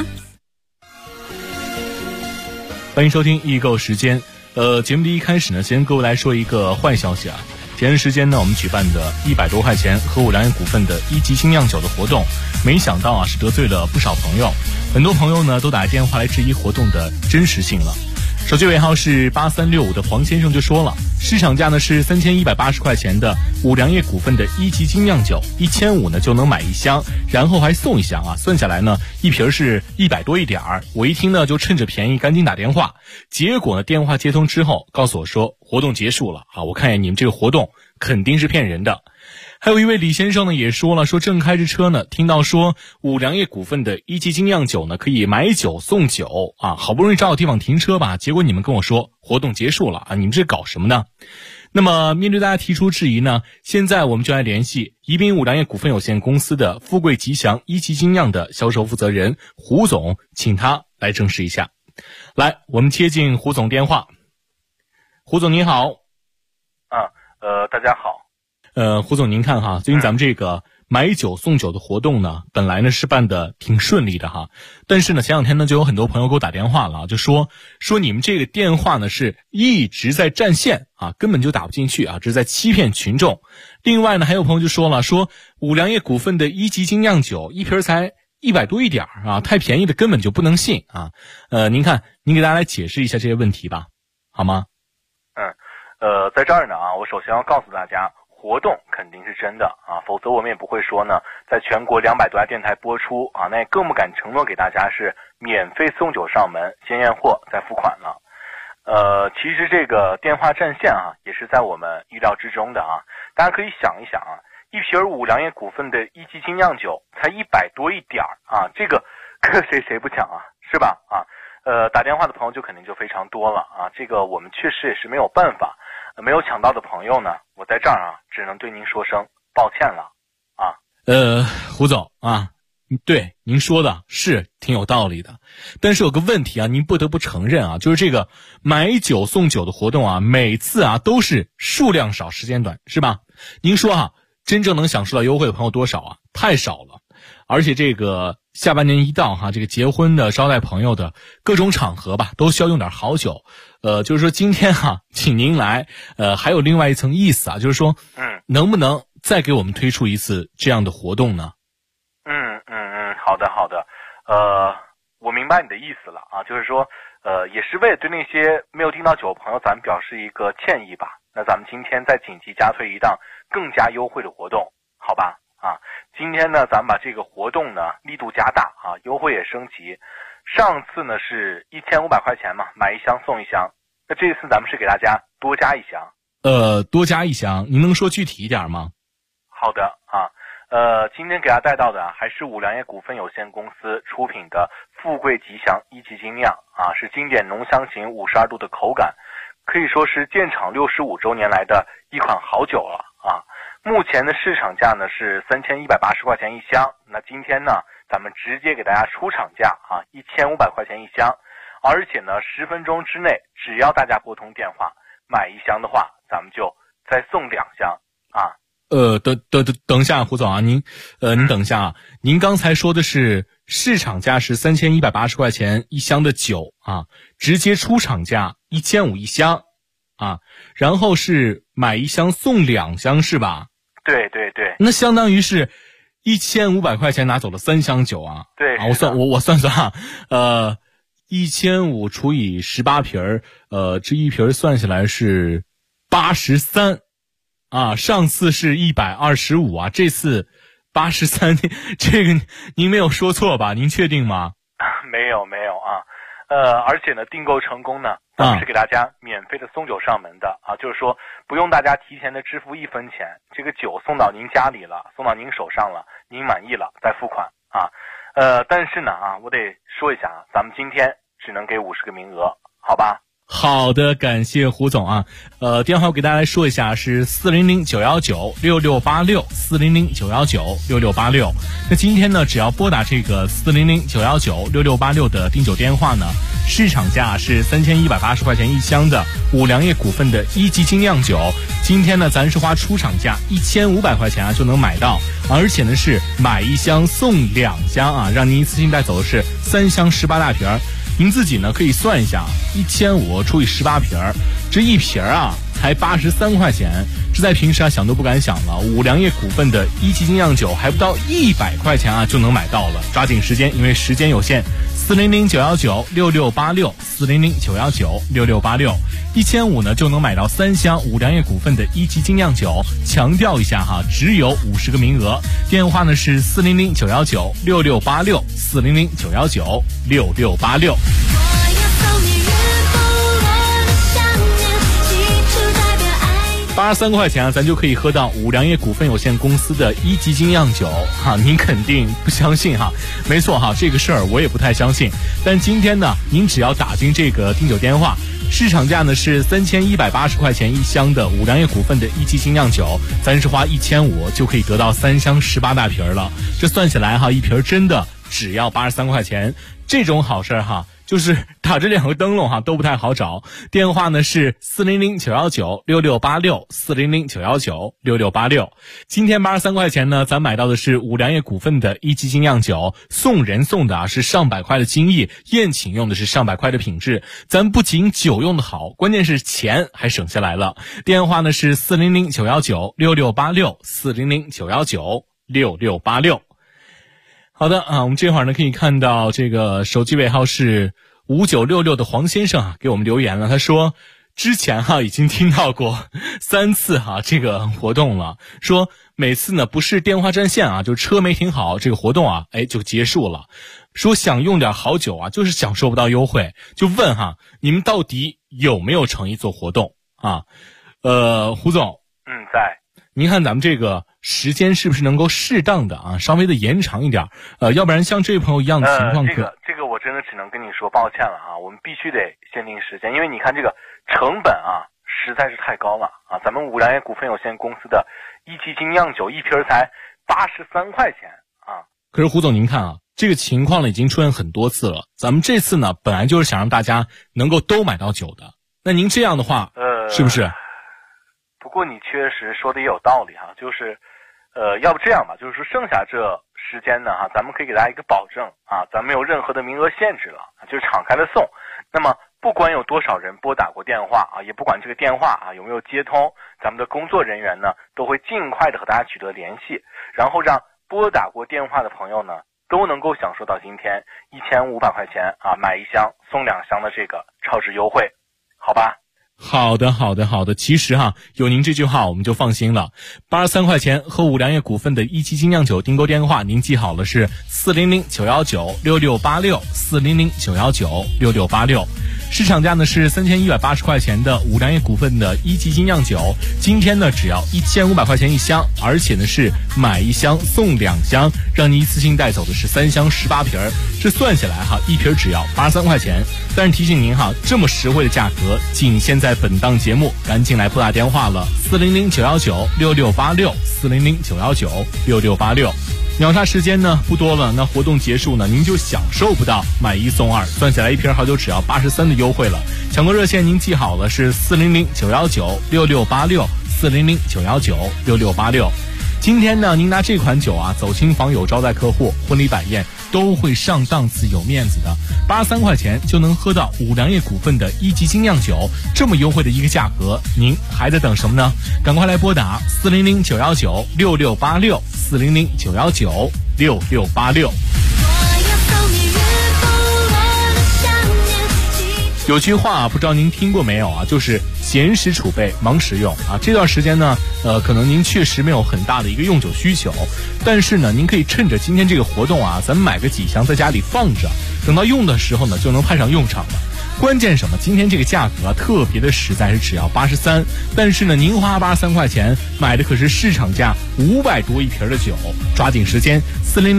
欢迎收听易购时间。节目的一开始呢，先各位来说一个坏消息啊。前段时间呢，我们举办的100多块钱和五粮液股份的1级精酿酒的活动，没想到啊是得罪了不少朋友，很多朋友呢都打电话来质疑活动的真实性了。手机尾号是8365的黄先生就说了，市场价呢是3180块钱的五粮液股份的1级精酿酒，1500呢就能买1箱，然后还送1箱啊，算下来呢一瓶是100多一点儿。我一听呢就趁着便宜赶紧打电话，结果呢电话接通之后告诉我说活动结束了啊，我看见你们这个活动肯定是骗人的。还有一位李先生呢也说了，说正开着车呢，听到说五粮液股份的1级精酿酒呢可以买酒送酒啊，好不容易找到地方停车吧，结果你们跟我说活动结束了啊，你们这搞什么呢？那么面对大家提出质疑呢，现在我们就来联系宜宾五粮液股份有限公司的富贵吉祥1级精酿的销售负责人胡总，请他来证实一下。来，我们接进胡总电话。胡总您好。
大家好。
胡总您看哈，最近咱们这个买酒送酒的活动呢，本来呢是办的挺顺利的哈，但是呢前两天呢就有很多朋友给我打电话了啊，就说你们这个电话呢是一直在占线啊，根本就打不进去啊，这是在欺骗群众。另外呢还有朋友就说了，说五粮液股份的1级精酿酒一瓶才100多一点啊，太便宜的根本就不能信啊。您看您给大家来解释一下这些问题吧，好吗？
在这儿呢啊，我首先要告诉大家，活动肯定是真的啊，否则我们也不会说呢，在全国200多家电台播出啊，那也更不敢承诺给大家是免费送酒上门，先验货再付款了。其实这个电话占线啊，也是在我们意料之中的啊。大家可以想一想啊，一瓶五粮液股份的1级精酿酒才100多一点啊，这个谁不抢啊，是吧？啊，打电话的朋友就肯定就非常多了啊，这个我们确实也是没有办法。没有抢到的朋友呢，我在这儿啊，只能对您说声抱歉了啊。
胡总啊，对您说的是挺有道理的，但是有个问题啊，您不得不承认啊，就是这个买酒送酒的活动啊，每次啊都是数量少时间短，是吧？您说啊，真正能享受到优惠的朋友多少啊？太少了。而且这个下半年一到哈，这个结婚的、招待朋友的各种场合吧，都需要用点好酒。就是说今天哈，请您来，还有另外一层意思啊，就是说，能不能再给我们推出一次这样的活动呢？
好的，我明白你的意思了啊，就是说，也是为了对那些没有订到酒的朋友，咱们表示一个歉意吧。那咱们今天再紧急加推一档更加优惠的活动，好吧？啊，今天呢，咱们把这个活动呢力度加大啊，优惠也升级。上次呢是1500块钱嘛，买1箱送1箱。那这次咱们是给大家多加1箱。
多加1箱，您能说具体一点吗？
好的啊，今天给大家带到的还是五粮液股份有限公司出品的富贵吉祥1级精酿啊，是经典浓香型52度的口感，可以说是建厂65周年来的一款好酒了啊。目前的市场价呢是3180块钱1箱，那今天呢咱们直接给大家出厂价啊，1500块钱1箱，而且呢10分钟之内，只要大家拨通电话买1箱的话，咱们就再送2箱啊。
等一下，胡总啊，您等一下啊，您刚才说的是市场价是3180块钱1箱的酒啊，直接出厂价1500 1箱啊，然后是买1箱送2箱是吧？
对，
那相当于是1500块钱拿走了3箱酒啊。
对
啊，我算啊，1500除以18瓶这一瓶算下来是83啊，上次是125啊，这次83，这个您没有说错吧？您确定吗？
没有啊，而且呢，订购成功呢，咱们是给大家免费的送酒上门的啊，就是说不用大家提前的支付1分钱，这个酒送到您家里了，送到您手上了，您满意了再付款啊。但是呢我得说一下咱们今天只能给50个名额，好吧？
好的，感谢胡总啊。电话我给大家来说一下，是400-919-6686，400-919-6686。那今天呢，只要拨打这个400-919-6686的订酒电话呢，市场价是3180块钱一箱的五粮液股份的1级精酿酒。今天呢，咱是花出厂价1500块钱就能买到，而且呢是买1箱送2箱让您一次性带走的是3箱18大瓶。您自己呢可以算一下，1500除以18瓶，这一瓶才83块钱，这在平时想都不敢想了。五粮液股份的1级精酿酒还不到100块钱就能买到了，抓紧时间，因为时间有限。400-919-6686，400-919-6686，1500呢就能买到3箱五粮液股份的1级精酿酒。强调一下只有50个名额。电话呢是400-919-6686，400-919-6686。83块钱咱就可以喝到五粮液股份有限公司的1级精酿酒您肯定不相信没错这个事儿我也不太相信。但今天呢，您只要打进这个订酒电话，市场价呢是3180块钱一箱的五粮液股份的1级精酿酒，咱是花1500就可以得到3箱18大瓶了。这算起来一瓶真的只要83块钱，这种好事就是打这2个灯笼都不太好找。电话呢是400-919-6686，400-919-6686。今天83块钱呢，咱买到的是五粮液股份的1级精酿酒，送人送的是上百块的精益，宴请用的是上百块的品质。咱不仅酒用的好，关键是钱还省下来了。电话呢是400-919-6686，400-919-6686。好的我们这会儿呢可以看到这个手机尾号是5966的黄先生给我们留言了，他说之前已经听到过3次这个活动了，说每次呢不是电话占线就车没停好，这个活动就结束了，说想用点好酒就是享受不到优惠，就问你们到底有没有诚意做活动胡总
在。
您看咱们这个时间是不是能够适当的稍微的延长一点，要不然像这位朋友一样的情况
这个我真的只能跟你说抱歉了我们必须得限定时间，因为你看这个成本实在是太高了咱们五粮液股份有限公司的1级精酿酒一瓶才83块钱
可是胡总您看这个情况呢已经出现很多次了，咱们这次呢本来就是想让大家能够都买到酒的，那您这样的话是不是？
不过你确实说的也有道理就是要不这样吧，就是说剩下这时间呢咱们可以给大家一个保证咱们没有任何的名额限制了，就是敞开的送。那么不管有多少人拨打过电话也不管这个电话有没有接通，咱们的工作人员呢都会尽快的和大家取得联系，然后让拨打过电话的朋友呢都能够享受到今天1500块钱买1箱送2箱的这个超值优惠，好吧？
好的，其实有您这句话我们就放心了。83块钱和五粮液股份的1级精酿酒订购电话您记好了，是400-919-6686，400-919-6686。市场价呢是3180块钱的五粮液股份的1级精酿酒，今天呢只要1500块钱一箱，而且呢是买1箱送2箱，让你一次性带走的是3箱18瓶，这算下来一瓶只要83块钱。但是提醒您这么实惠的价格仅限在本档节目，赶紧来拨打电话了，400-919-6686，400-919-6686。秒杀时间呢不多了，那活动结束呢您就享受不到买1送2，算下来一瓶好酒只要83的优惠了。抢购热线您记好了，是400-919-6686，400-919-6686。今天呢您拿这款酒走亲访友招待客户婚礼摆宴都会上档次有面子的，83块钱就能喝到五粮液股份的1级精酿酒，这么优惠的一个价格，您还在等什么呢？赶快来拨打400-919-6686，400-919-6686。有句话不知道您听过没有就是闲时储备，忙时用这段时间呢可能您确实没有很大的一个用酒需求，但是呢您可以趁着今天这个活动咱们买个几箱在家里放着，等到用的时候呢就能派上用场了。 关键什么？今天这个价格特别的实在，是只要83，但是呢，您花83块钱买的可是市场价500多一瓶的酒，抓紧时间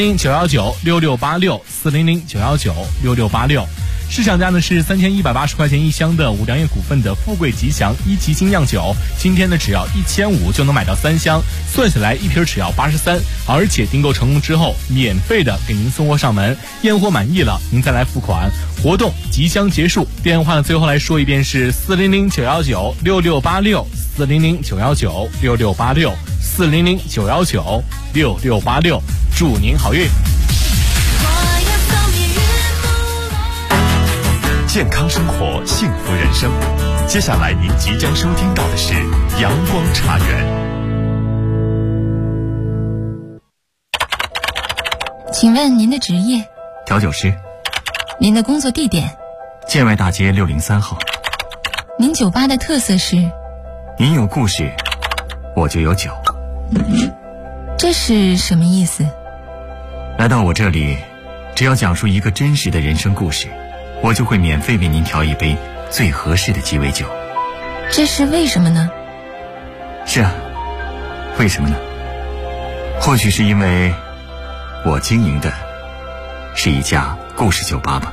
，400-919-6686，400-919-6686。市场价呢是3180块钱一箱的五粮液股份的富贵吉祥一级精酿酒，今天呢只要1500就能买到3箱，算下来一瓶只要83，而且订购成功之后免费的给您送货上门，验货满意了您再来付款。活动即将结束，电话呢最后来说一遍是400-919-6686，400-919-6686，400-919-6686，祝您好运。
健康生活，幸福人生。接下来您即将收听到的是阳光茶园。
请问您的职业？
调酒师。
您的工作地点？
建外大街603号。
您酒吧的特色是？
您有故事，我就有酒。
这是什么意思？
来到我这里，只要讲述一个真实的人生故事，我就会免费为您调一杯最合适的鸡尾酒。
这是为什么呢？
是啊，为什么呢？或许是因为我经营的是一家故事酒吧吧。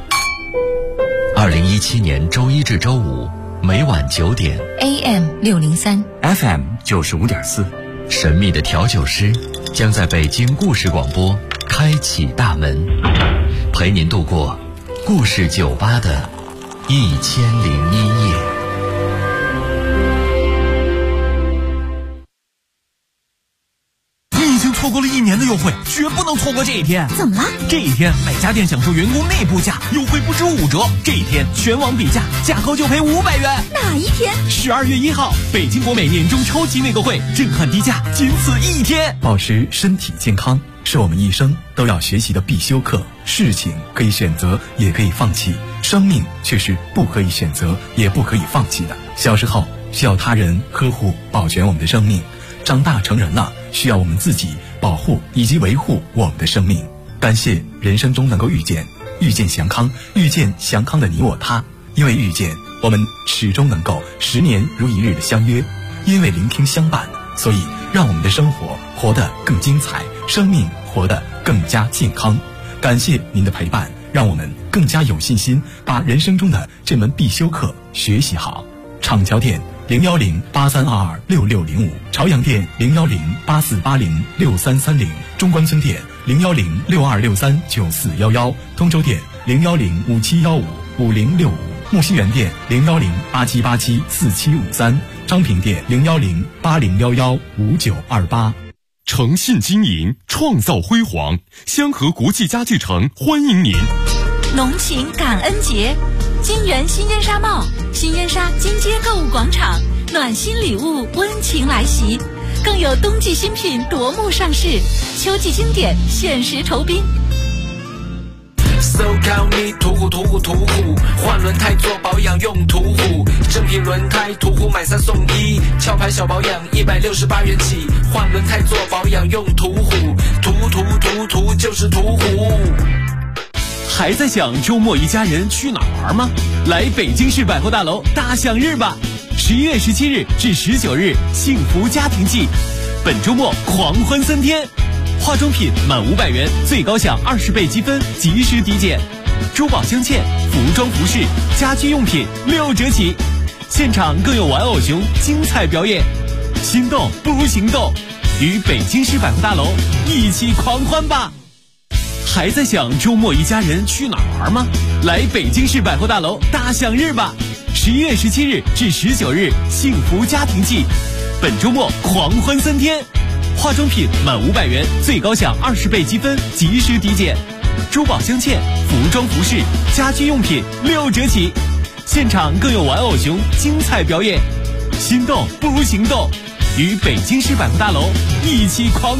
2017年周一至周五每晚9点
AM603
FM 95.4，
神秘的调酒师将在北京故事广播开启大门，陪您度过故事酒吧的1001夜。
错过了1年的优惠，绝不能错过这一天。
怎么了？
这一天每家店享受员工内部价，优惠不止5折。这一天全网比价，价高就赔500元。
哪一天
？12月1号，北京国美年终超级内购会，震撼低价，仅此一天。
保持身体健康是我们一生都要学习的必修课。事情可以选择，也可以放弃，生命却是不可以选择，也不可以放弃的。小时候需要他人呵护保全我们的生命，长大成人了需要我们自己保护以及维护我们的生命。感谢人生中能够遇见祥康，遇见祥康的你我他。因为遇见，我们始终能够10年如一日的相约；因为聆听相伴，所以让我们的生活活得更精彩，生命活得更加健康。感谢您的陪伴，让我们更加有信心把人生中的这门必修课学习好。厂桥店01083226605，朝阳店01084806330，中关村店01062639411，通州店01057155065，木樨园店01087874753，昌平店01080115928。
诚信经营，创造辉煌。香河国际家具城欢迎您。
浓情感恩节，金源新烟纱帽，新烟纱金街购物广场，暖心礼物温情来袭，更有冬季新品夺目上市，秋季经典限时酬宾。
So call me 途虎，换轮胎做保养用途虎，正品轮胎途虎买3送1，壳牌小保养168元起，换轮胎做保养用途虎，途就是途虎。
还在想周末一家人去哪玩吗？来北京市百货大楼大享日吧！11月17日至19日，幸福家庭季，本周末狂欢3天。化妆品满500元最高享20倍积分，及时抵减；珠宝镶嵌、服装服饰、家居用品6折起，现场更有玩偶熊精彩表演。心动不如行动，与北京市百货大楼一起狂欢吧！还在想周末一家人去哪玩吗？来北京市百货大楼大享日吧！11月17日至19日，幸福家庭季，本周末狂欢3天。化妆品满500元最高享20倍积分，及时抵减；珠宝镶嵌、服装服饰、家居用品6折起，现场更有玩偶熊精彩表演。心动不如行动，与北京市百货大楼一起狂